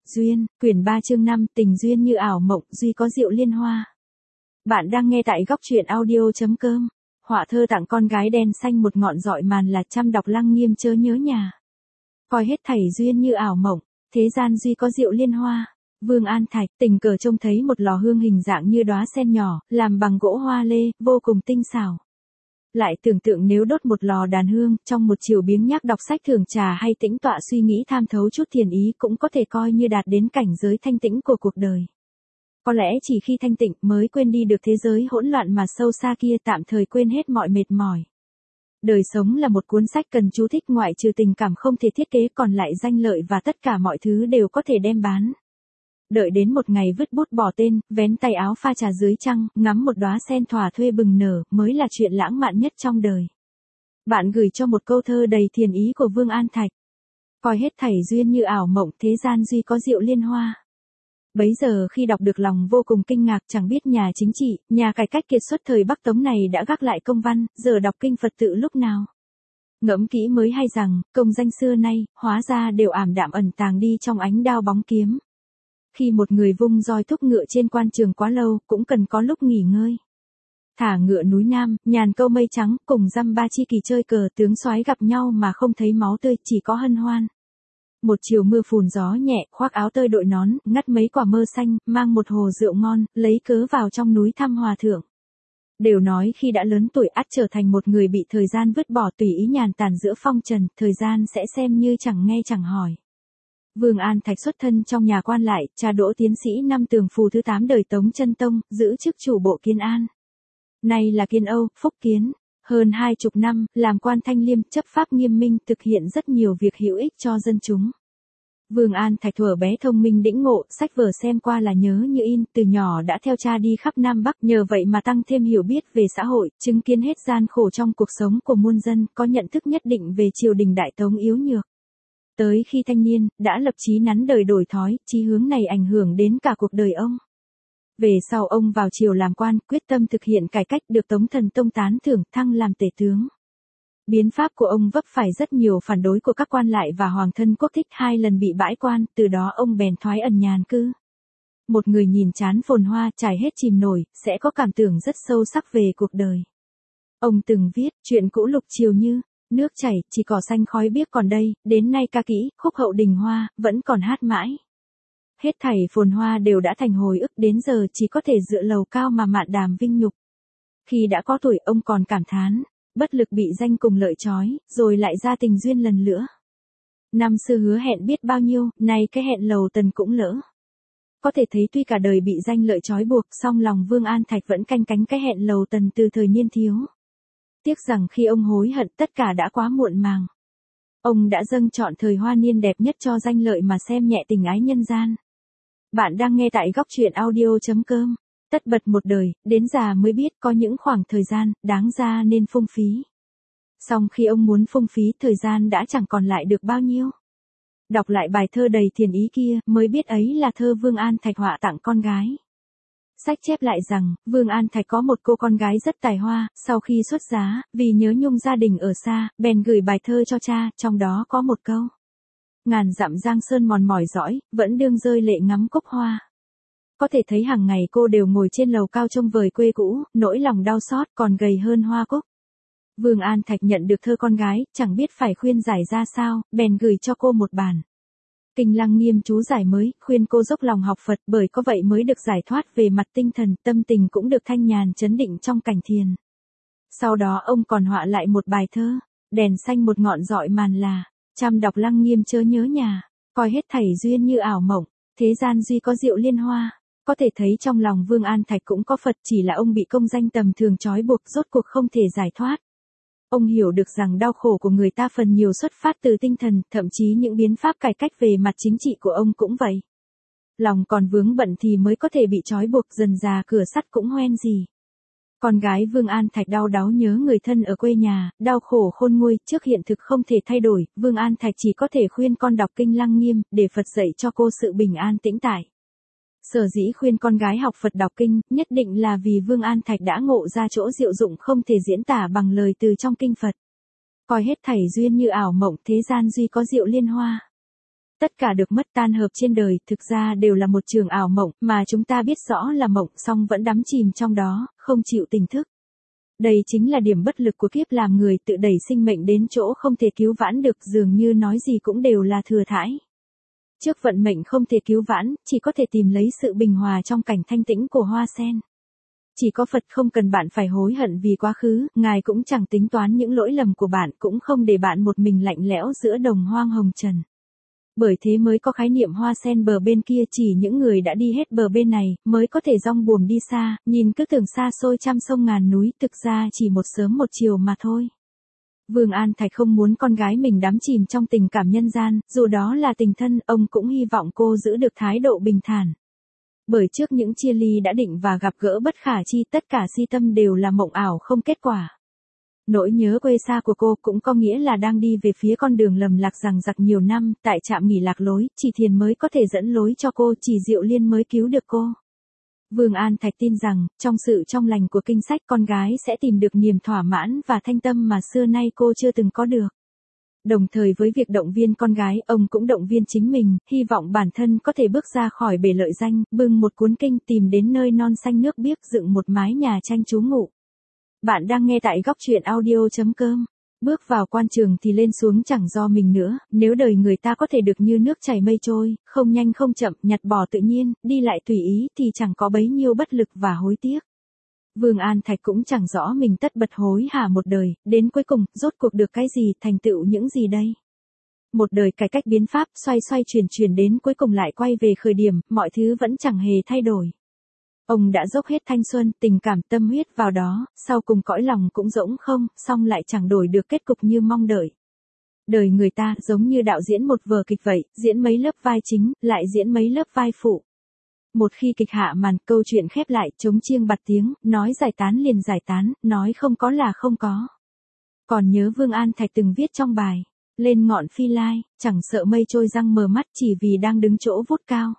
Duyên, quyển 3 chương 5, tình duyên như ảo mộng, duy có diệu liên hoa. Bạn đang nghe tại góc truyện audio.com. Họa thơ tặng con gái đen xanh một ngọn dọi màn là trăm đọc lăng nghiêm chớ nhớ nhà. Coi hết thảy duyên như ảo mộng, thế gian duy có diệu liên hoa. Vương An Thạch tình cờ trông thấy một lò hương hình dạng như đóa sen nhỏ, làm bằng gỗ hoa lê, vô cùng tinh xảo. Lại tưởng tượng nếu đốt một lò đàn hương, trong một chiều biếng nhác đọc sách thưởng trà hay tĩnh tọa suy nghĩ tham thấu chút thiền ý cũng có thể coi như đạt đến cảnh giới thanh tĩnh của cuộc đời. Có lẽ chỉ khi thanh tịnh mới quên đi được thế giới hỗn loạn mà sâu xa kia, tạm thời quên hết mọi mệt mỏi. Đời sống là một cuốn sách cần chú thích, ngoại trừ tình cảm không thể thiết kế, còn lại danh lợi và tất cả mọi thứ đều có thể đem bán. Đợi đến một ngày vứt bút bỏ tên, vén tay áo pha trà dưới trăng, ngắm một đóa sen thỏa thuê bừng nở, mới là chuyện lãng mạn nhất trong đời. Bạn gửi cho một câu thơ đầy thiền ý của Vương An Thạch. Coi hết thảy duyên như ảo mộng, thế gian duy có diệu liên hoa. Bấy giờ khi đọc được lòng vô cùng kinh ngạc, chẳng biết nhà chính trị, nhà cải cách kiệt xuất thời Bắc Tống này đã gác lại công văn, giờ đọc kinh Phật tự lúc nào. Ngẫm kỹ mới hay rằng, công danh xưa nay, hóa ra đều ảm đạm ẩn tàng đi trong ánh đao bóng kiếm. Khi một người vung roi thúc ngựa trên quan trường quá lâu, cũng cần có lúc nghỉ ngơi. Thả ngựa núi Nam, nhàn câu mây trắng, cùng dăm ba chi kỳ chơi cờ, tướng soái gặp nhau mà không thấy máu tươi, chỉ có hân hoan. Một chiều mưa phùn gió nhẹ, khoác áo tơi đội nón, ngắt mấy quả mơ xanh, mang một hồ rượu ngon, lấy cớ vào trong núi thăm hòa thượng. Đều nói khi đã lớn tuổi ắt trở thành một người bị thời gian vứt bỏ, tùy ý nhàn tản giữa phong trần, thời gian sẽ xem như chẳng nghe chẳng hỏi. Vương An Thạch xuất thân trong nhà quan lại, cha đỗ tiến sĩ năm Tường Phù thứ 8 đời Tống Chân Tông, giữ chức chủ bộ Kiến An. Nay là Kiến Âu, Phúc Kiến. Hơn 20 năm, làm quan thanh liêm, chấp pháp nghiêm minh, thực hiện rất nhiều việc hữu ích cho dân chúng. Vương An Thạch thuở bé thông minh đĩnh ngộ, sách vở xem qua là nhớ như in, từ nhỏ đã theo cha đi khắp Nam Bắc, nhờ vậy mà tăng thêm hiểu biết về xã hội, chứng kiến hết gian khổ trong cuộc sống của muôn dân, có nhận thức nhất định về triều đình Đại Tống yếu nhược. Tới khi thanh niên, đã lập chí nắn đời đổi thói, chí hướng này ảnh hưởng đến cả cuộc đời ông. Về sau ông vào triều làm quan, quyết tâm thực hiện cải cách, được Tống Thần Tông tán thưởng, thăng làm tể tướng. Biến pháp của ông vấp phải rất nhiều phản đối của các quan lại và hoàng thân quốc thích, 2 lần bị bãi quan, từ đó ông bèn thoái ẩn nhàn cư. Một người nhìn chán phồn hoa, trải hết chìm nổi, sẽ có cảm tưởng rất sâu sắc về cuộc đời. Ông từng viết, chuyện cũ lục triều như nước chảy, chỉ cỏ xanh khói biếc còn đây, đến nay ca kỹ, khúc hậu đình hoa, vẫn còn hát mãi. Hết thảy phồn hoa đều đã thành hồi ức, đến giờ chỉ có thể dựa lầu cao mà mạn đàm vinh nhục. Khi đã có tuổi, ông còn cảm thán, bất lực bị danh cùng lợi trói, rồi lại ra tình duyên lần nữa. Năm xưa hứa hẹn biết bao nhiêu, nay cái hẹn lầu tần cũng lỡ. Có thể thấy tuy cả đời bị danh lợi trói buộc, song lòng Vương An Thạch vẫn canh cánh cái hẹn lầu tần từ thời niên thiếu. Tiếc rằng khi ông hối hận, tất cả đã quá muộn màng. Ông đã dâng trọn thời hoa niên đẹp nhất cho danh lợi mà xem nhẹ tình ái nhân gian. Bạn đang nghe tại góc truyện audio.com. Tất bật một đời, đến già mới biết có những khoảng thời gian, đáng ra nên phung phí. Song khi ông muốn phung phí, thời gian đã chẳng còn lại được bao nhiêu. Đọc lại bài thơ đầy thiền ý kia, mới biết ấy là thơ Vương An Thạch họa tặng con gái. Sách chép lại rằng, Vương An Thạch có một cô con gái rất tài hoa, sau khi xuất giá, vì nhớ nhung gia đình ở xa, bèn gửi bài thơ cho cha, trong đó có một câu. Ngàn dặm giang sơn mòn mỏi dõi, vẫn đương rơi lệ ngắm cúc hoa. Có thể thấy hàng ngày cô đều ngồi trên lầu cao trông vời quê cũ, nỗi lòng đau xót còn gầy hơn hoa cúc. Vương An Thạch nhận được thơ con gái, chẳng biết phải khuyên giải ra sao, bèn gửi cho cô một bản Kinh Lăng Nghiêm chú giải mới, khuyên cô dốc lòng học Phật, bởi có vậy mới được giải thoát về mặt tinh thần, tâm tình cũng được thanh nhàn chấn định trong cảnh thiền. Sau đó ông còn họa lại một bài thơ, đèn xanh một ngọn dọi màn là, trăm đọc lăng nghiêm chớ nhớ nhà, coi hết thảy duyên như ảo mộng, thế gian duy có diệu liên hoa. Có thể thấy trong lòng Vương An Thạch cũng có Phật, chỉ là ông bị công danh tầm thường trói buộc, rốt cuộc không thể giải thoát. Ông hiểu được rằng đau khổ của người ta phần nhiều xuất phát từ tinh thần, thậm chí những biến pháp cải cách về mặt chính trị của ông cũng vậy. Lòng còn vướng bận thì mới có thể bị trói buộc, dần già cửa sắt cũng hoen gì. Con gái Vương An Thạch đau đáu nhớ người thân ở quê nhà, đau khổ khôn nguôi, trước hiện thực không thể thay đổi, Vương An Thạch chỉ có thể khuyên con đọc Kinh Lăng Nghiêm, để Phật dạy cho cô sự bình an tĩnh tại. Sở dĩ khuyên con gái học Phật đọc kinh, nhất định là vì Vương An Thạch đã ngộ ra chỗ diệu dụng không thể diễn tả bằng lời từ trong kinh Phật. Coi hết thảy duyên như ảo mộng, thế gian duy có diệu liên hoa. Tất cả được mất tan hợp trên đời thực ra đều là một trường ảo mộng mà chúng ta biết rõ là mộng song vẫn đắm chìm trong đó, không chịu tỉnh thức. Đây chính là điểm bất lực của kiếp làm người tự đẩy sinh mệnh đến chỗ không thể cứu vãn được, dường như nói gì cũng đều là thừa thãi. Trước vận mệnh không thể cứu vãn, chỉ có thể tìm lấy sự bình hòa trong cảnh thanh tĩnh của hoa sen. Chỉ có Phật không cần bạn phải hối hận vì quá khứ, Ngài cũng chẳng tính toán những lỗi lầm của bạn, cũng không để bạn một mình lạnh lẽo giữa đồng hoang hồng trần. Bởi thế mới có khái niệm hoa sen bờ bên kia, chỉ những người đã đi hết bờ bên này, mới có thể dong buồm đi xa, nhìn cứ tưởng xa xôi trăm sông ngàn núi, thực ra chỉ một sớm một chiều mà thôi. Vương An Thạch không muốn con gái mình đắm chìm trong tình cảm nhân gian, dù đó là tình thân, ông cũng hy vọng cô giữ được thái độ bình thản. Bởi trước những chia ly đã định và gặp gỡ bất khả chi, tất cả si tâm đều là mộng ảo không kết quả. Nỗi nhớ quê xa của cô cũng có nghĩa là đang đi về phía con đường lầm lạc rằng giặc nhiều năm, tại trạm nghỉ lạc lối, chỉ Thiền mới có thể dẫn lối cho cô, chỉ Diệu Liên mới cứu được cô. Vương An Thạch tin rằng, trong sự trong lành của kinh sách con gái sẽ tìm được niềm thỏa mãn và thanh tâm mà xưa nay cô chưa từng có được. Đồng thời với việc động viên con gái, ông cũng động viên chính mình, hy vọng bản thân có thể bước ra khỏi bể lợi danh, bưng một cuốn kinh tìm đến nơi non xanh nước biếc dựng một mái nhà tranh trú ngụ. Bạn đang nghe tại góc truyện audio.com. Bước vào quan trường thì lên xuống chẳng do mình nữa, nếu đời người ta có thể được như nước chảy mây trôi, không nhanh không chậm, nhặt bỏ tự nhiên, đi lại tùy ý thì chẳng có bấy nhiêu bất lực và hối tiếc. Vương An Thạch cũng chẳng rõ mình tất bật hối hả một đời, đến cuối cùng, rốt cuộc được cái gì, thành tựu những gì đây? Một đời cải cách biến pháp, xoay xoay chuyển đến cuối cùng lại quay về khởi điểm, mọi thứ vẫn chẳng hề thay đổi. Ông đã dốc hết thanh xuân, tình cảm, tâm huyết vào đó, sau cùng cõi lòng cũng rỗng không, song lại chẳng đổi được kết cục như mong đợi. Đời người ta giống như đạo diễn một vở kịch vậy, diễn mấy lớp vai chính, lại diễn mấy lớp vai phụ. Một khi kịch hạ màn, câu chuyện khép lại, trống chiêng bặt tiếng, nói giải tán liền giải tán, nói không có là không có. Còn nhớ Vương An Thạch từng viết trong bài, lên ngọn phi lai, chẳng sợ mây trôi răng mờ mắt chỉ vì đang đứng chỗ vút cao.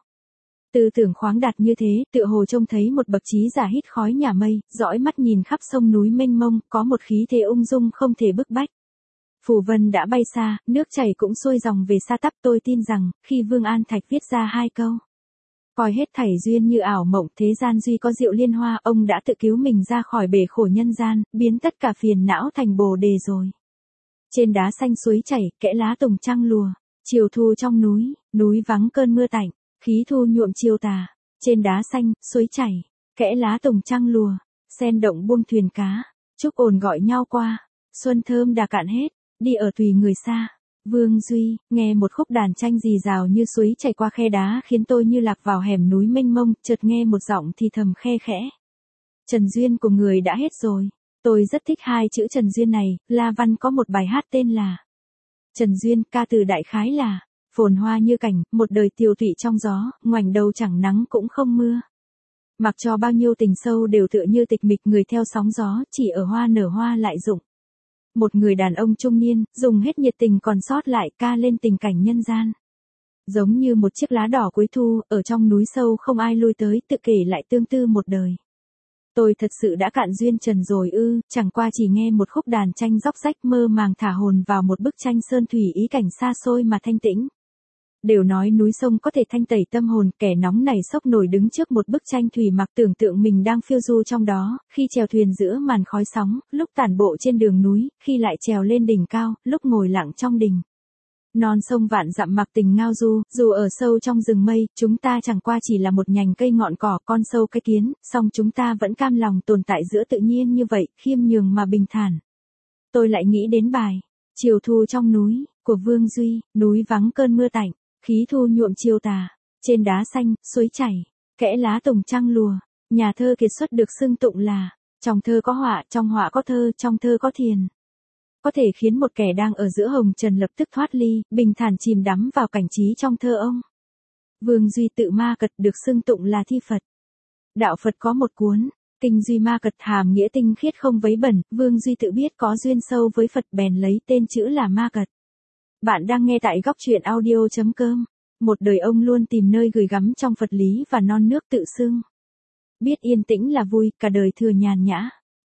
Tư tưởng khoáng đạt như thế, tựa hồ trông thấy một bậc trí giả hít khói nhà mây, dõi mắt nhìn khắp sông núi mênh mông, có một khí thế ung dung không thể bức bách. Phù vân đã bay xa, nước chảy cũng xuôi dòng về xa tắp, tôi tin rằng, khi Vương An Thạch viết ra hai câu. Coi hết thảy duyên như ảo mộng, thế gian duy có Diệu Liên Hoa, ông đã tự cứu mình ra khỏi bể khổ nhân gian, biến tất cả phiền não thành bồ đề rồi. Trên đá xanh suối chảy, kẽ lá tùng trăng lùa, chiều thu trong núi, núi vắng cơn mưa tạnh, khí thu nhuộm chiều tà, trên đá xanh, suối chảy, kẽ lá tùng trăng lùa, sen động buông thuyền cá, trúc ồn gọi nhau qua, xuân thơm đã cạn hết, đi ở tùy người xa. Vương Duy, nghe một khúc đàn tranh rì rào như suối chảy qua khe đá khiến tôi như lạc vào hẻm núi mênh mông, chợt nghe một giọng thì thầm khe khẽ. Trần duyên của người đã hết rồi. Tôi rất thích hai chữ Trần duyên này, La Văn có một bài hát tên là Trần duyên, ca từ đại khái là phồn hoa như cảnh, một đời tiều tụy trong gió, ngoảnh đầu chẳng nắng cũng không mưa. Mặc cho bao nhiêu tình sâu đều tựa như tịch mịch, người theo sóng gió, chỉ ở hoa nở hoa lại rụng. Một người đàn ông trung niên, dùng hết nhiệt tình còn sót lại ca lên tình cảnh nhân gian. Giống như một chiếc lá đỏ cuối thu, ở trong núi sâu không ai lui tới, tự kể lại tương tư một đời. Tôi thật sự đã cạn duyên trần rồi ư, chẳng qua chỉ nghe một khúc đàn tranh róc rách mơ màng thả hồn vào một bức tranh sơn thủy ý cảnh xa xôi mà thanh tĩnh. Đều nói núi sông có thể thanh tẩy tâm hồn, kẻ nóng này sốc nổi đứng trước một bức tranh thủy mặc tưởng tượng mình đang phiêu du trong đó, khi chèo thuyền giữa màn khói sóng, lúc tản bộ trên đường núi, khi lại trèo lên đỉnh cao, lúc ngồi lặng trong đình. Non sông vạn dặm mặc tình ngao du, dù ở sâu trong rừng mây, chúng ta chẳng qua chỉ là một nhành cây ngọn cỏ, con sâu cái kiến, song chúng ta vẫn cam lòng tồn tại giữa tự nhiên như vậy, khiêm nhường mà bình thản. Tôi lại nghĩ đến bài Chiều thu trong núi của Vương Duy, núi vắng cơn mưa tạnh, khí thu nhuộm chiều tà, trên đá xanh, suối chảy, kẽ lá tùng trăng lùa. Nhà thơ kiệt xuất được xưng tụng là trong thơ có họa, trong họa có thơ, trong thơ có thiền. Có thể khiến một kẻ đang ở giữa hồng trần lập tức thoát ly, bình thản chìm đắm vào cảnh trí trong thơ ông. Vương Duy tự ma cật được xưng tụng là thi Phật. Đạo Phật có một cuốn Kinh Duy Ma Cật, hàm nghĩa tinh khiết không vấy bẩn, Vương Duy tự biết có duyên sâu với Phật bèn lấy tên chữ là Ma Cật. Bạn đang nghe tại góc truyện audio.com. Một đời ông luôn tìm nơi gửi gắm trong Phật lý và non nước tự xưng. Biết yên tĩnh là vui, cả đời thừa nhàn nhã.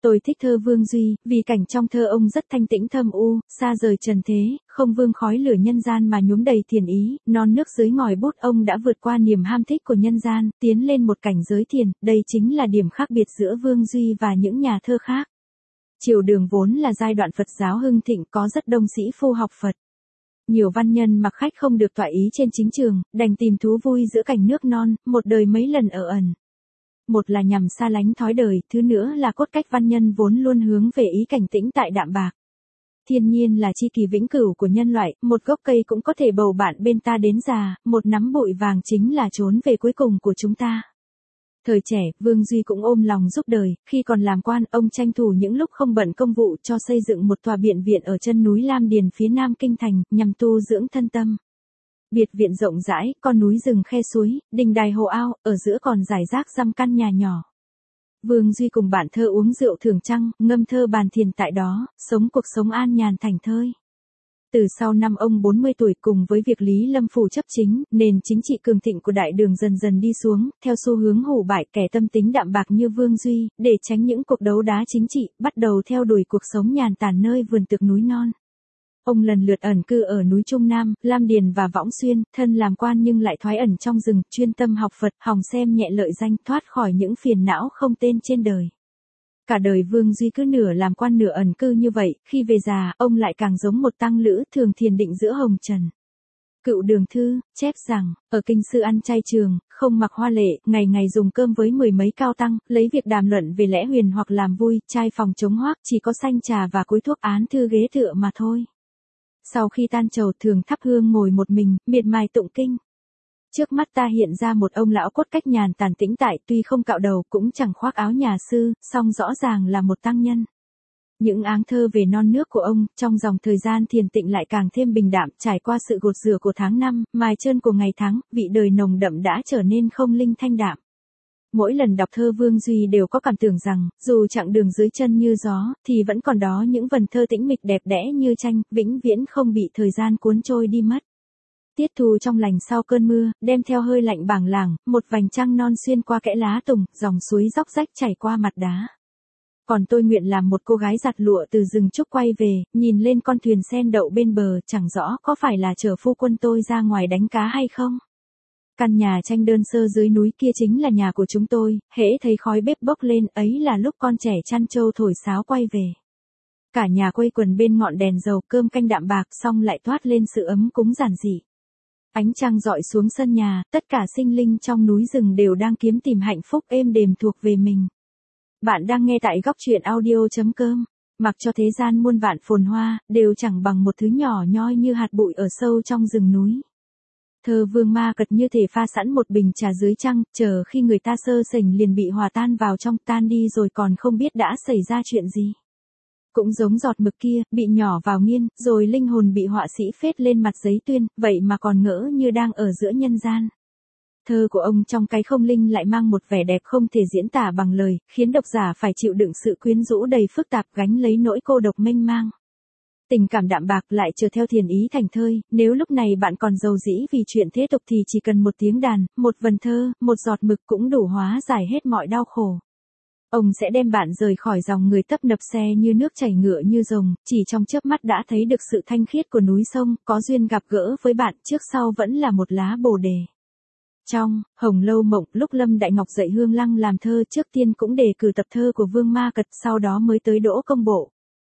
Tôi thích thơ Vương Duy, vì cảnh trong thơ ông rất thanh tĩnh thâm u, xa rời trần thế, không vương khói lửa nhân gian mà nhuốm đầy thiền ý, non nước dưới ngòi bút ông đã vượt qua niềm ham thích của nhân gian, tiến lên một cảnh giới thiền, đây chính là điểm khác biệt giữa Vương Duy và những nhà thơ khác. Triều Đường vốn là giai đoạn Phật giáo hưng thịnh, có rất đông sĩ phu học Phật. Nhiều văn nhân mặc khách không được tọa ý trên chính trường, đành tìm thú vui giữa cảnh nước non, một đời mấy lần ở ẩn. Một là nhằm xa lánh thói đời, thứ nữa là cốt cách văn nhân vốn luôn hướng về ý cảnh tĩnh tại đạm bạc. Thiên nhiên là chi kỳ vĩnh cửu của nhân loại, một gốc cây cũng có thể bầu bạn bên ta đến già, một nắm bụi vàng chính là trốn về cuối cùng của chúng ta. Thời trẻ, Vương Duy cũng ôm lòng giúp đời, khi còn làm quan, ông tranh thủ những lúc không bận công vụ cho xây dựng một tòa biệt viện ở chân núi Lam Điền phía nam kinh thành, nhằm tu dưỡng thân tâm. Biệt viện rộng rãi, con núi rừng khe suối, đình đài hồ ao, ở giữa còn rải rác dăm căn nhà nhỏ. Vương Duy cùng bạn thơ uống rượu thưởng trăng, ngâm thơ bàn thiền tại đó, sống cuộc sống an nhàn thảnh thơi. Từ sau năm ông 40 tuổi cùng với việc Lý Lâm Phủ chấp chính, nền chính trị cường thịnh của đại đường dần dần đi xuống, theo xu hướng hủ bại, kẻ tâm tính đạm bạc như Vương Duy, để tránh những cuộc đấu đá chính trị, bắt đầu theo đuổi cuộc sống nhàn tản nơi vườn tược núi non. Ông lần lượt ẩn cư ở núi Trung Nam, Lam Điền và Võng Xuyên, thân làm quan nhưng lại thoái ẩn trong rừng, chuyên tâm học Phật, hòng xem nhẹ lợi danh, thoát khỏi những phiền não không tên trên đời. Cả đời Vương Duy cứ nửa làm quan nửa ẩn cư như vậy, khi về già, ông lại càng giống một tăng lữ thường thiền định giữa hồng trần. Cựu Đường Thư, chép rằng, ở kinh sư ăn chay trường, không mặc hoa lệ, ngày ngày dùng cơm với mười mấy cao tăng, lấy việc đàm luận về lẽ huyền hoặc làm vui, trai phòng chống hoác, chỉ có sanh trà và cối thuốc án thư ghế tựa mà thôi. Sau khi tan trầu thường thắp hương ngồi một mình, miệt mài tụng kinh. Trước mắt ta hiện ra một ông lão cốt cách nhàn tản tĩnh tại, tuy không cạo đầu cũng chẳng khoác áo nhà sư, song rõ ràng là một tăng nhân. Những áng thơ về non nước của ông, trong dòng thời gian thiền tịnh lại càng thêm bình đạm, trải qua sự gột rửa của tháng năm, mài trơn của ngày tháng, vị đời nồng đậm đã trở nên không linh thanh đạm. Mỗi lần đọc thơ Vương Duy đều có cảm tưởng rằng, dù chặng đường dưới chân như gió, thì vẫn còn đó những vần thơ tĩnh mịch đẹp đẽ như tranh, vĩnh viễn không bị thời gian cuốn trôi đi mất. Tiết thu trong lành sau cơn mưa, đem theo hơi lạnh bảng làng, một vành trăng non xuyên qua kẽ lá tùng, dòng suối róc rách chảy qua mặt đá. Còn tôi nguyện làm một cô gái giặt lụa từ rừng trúc quay về, nhìn lên con thuyền sen đậu bên bờ, chẳng rõ có phải là chở phu quân tôi ra ngoài đánh cá hay không. Căn nhà tranh đơn sơ dưới núi kia chính là nhà của chúng tôi, hễ thấy khói bếp bốc lên ấy là lúc con trẻ chăn trâu thổi sáo quay về. Cả nhà quây quần bên ngọn đèn dầu, cơm canh đạm bạc, xong lại toát lên sự ấm cúng giản dị. Ánh trăng rọi xuống sân nhà, tất cả sinh linh trong núi rừng đều đang kiếm tìm hạnh phúc êm đềm thuộc về mình. Bạn đang nghe tại góc truyện audio.com. Mặc cho thế gian muôn vạn phồn hoa, đều chẳng bằng một thứ nhỏ nhoi như hạt bụi ở sâu trong rừng núi. Thơ Vương Ma Cật như thể pha sẵn một bình trà dưới trăng, chờ khi người ta sơ sảnh liền bị hòa tan vào trong, tan đi rồi còn không biết đã xảy ra chuyện gì. Cũng giống giọt mực kia, bị nhỏ vào nghiên, rồi linh hồn bị họa sĩ phết lên mặt giấy tuyên, vậy mà còn ngỡ như đang ở giữa nhân gian. Thơ của ông trong cái không linh lại mang một vẻ đẹp không thể diễn tả bằng lời, khiến độc giả phải chịu đựng sự quyến rũ đầy phức tạp, gánh lấy nỗi cô độc mênh mang. Tình cảm đạm bạc lại chờ theo thiền ý thành thơi, nếu lúc này bạn còn giàu dĩ vì chuyện thế tục thì chỉ cần một tiếng đàn, một vần thơ, một giọt mực cũng đủ hóa giải hết mọi đau khổ. Ông sẽ đem bạn rời khỏi dòng người tấp nập xe như nước chảy ngựa như rồng, chỉ trong chớp mắt đã thấy được sự thanh khiết của núi sông, có duyên gặp gỡ với bạn, trước sau vẫn là một lá bồ đề. Trong Hồng Lâu Mộng, lúc Lâm Đại Ngọc dạy Hương Lăng làm thơ, trước tiên cũng đề cử tập thơ của Vương Ma Cật, sau đó mới tới Đỗ Công Bộ.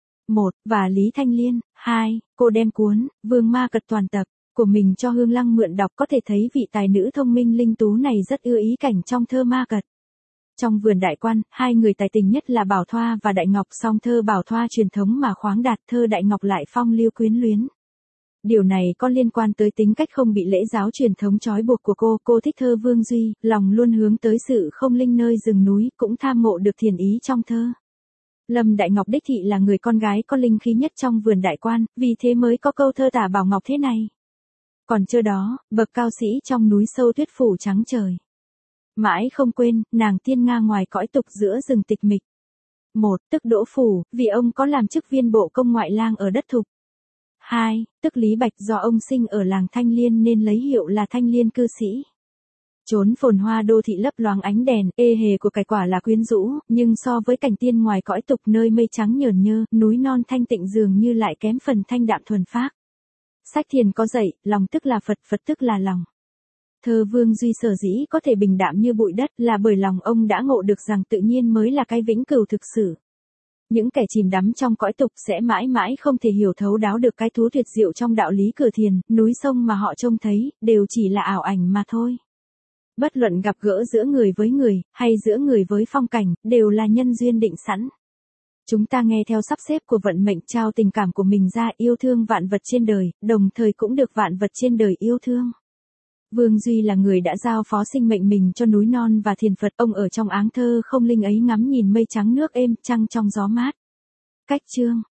1. Và Lý Thanh Liên. 2. Cô đem cuốn Vương Ma Cật toàn tập của mình cho Hương Lăng mượn đọc, có thể thấy vị tài nữ thông minh linh tú này rất ưa ý cảnh trong thơ Ma Cật. Trong vườn đại quan, hai người tài tình nhất là Bảo Thoa và Đại Ngọc, song thơ Bảo Thoa truyền thống mà khoáng đạt, thơ Đại Ngọc lại phong lưu quyến luyến. Điều này có liên quan tới tính cách không bị lễ giáo truyền thống trói buộc của cô thích thơ Vương Duy, lòng luôn hướng tới sự không linh nơi rừng núi, cũng tham ngộ được thiền ý trong thơ. Lâm Đại Ngọc đích thị là người con gái có linh khí nhất trong vườn đại quan, vì thế mới có câu thơ tả Bảo Ngọc thế này. Còn chưa đó, bậc cao sĩ trong núi sâu tuyết phủ trắng trời. Mãi không quên, nàng tiên nga ngoài cõi tục giữa rừng tịch mịch. 1. Tức Đỗ Phủ, vì ông có làm chức viên bộ công ngoại lang ở đất Thục. 2. Tức Lý Bạch, do ông sinh ở làng Thanh Liên nên lấy hiệu là Thanh Liên cư sĩ. Chốn phồn hoa đô thị lấp loáng ánh đèn, ê hề của cải quả là quyến rũ, nhưng so với cảnh tiên ngoài cõi tục nơi mây trắng nhờn nhơ, núi non thanh tịnh dường như lại kém phần thanh đạm thuần phác. Sách thiền có dạy, lòng tức là Phật, Phật tức là lòng. Thơ Vương Duy sở dĩ có thể bình đạm như bụi đất là bởi lòng ông đã ngộ được rằng tự nhiên mới là cái vĩnh cửu thực sự. Những kẻ chìm đắm trong cõi tục sẽ mãi mãi không thể hiểu thấu đáo được cái thú tuyệt diệu trong đạo lý cửa thiền, núi sông mà họ trông thấy, đều chỉ là ảo ảnh mà thôi. Bất luận gặp gỡ giữa người với người, hay giữa người với phong cảnh, đều là nhân duyên định sẵn. Chúng ta nghe theo sắp xếp của vận mệnh trao tình cảm của mình ra yêu thương vạn vật trên đời, đồng thời cũng được vạn vật trên đời yêu thương. Vương Duy là người đã giao phó sinh mệnh mình cho núi non và thiền Phật, ông ở trong áng thơ không linh ấy ngắm nhìn mây trắng nước êm, trăng trong gió mát. Cách chương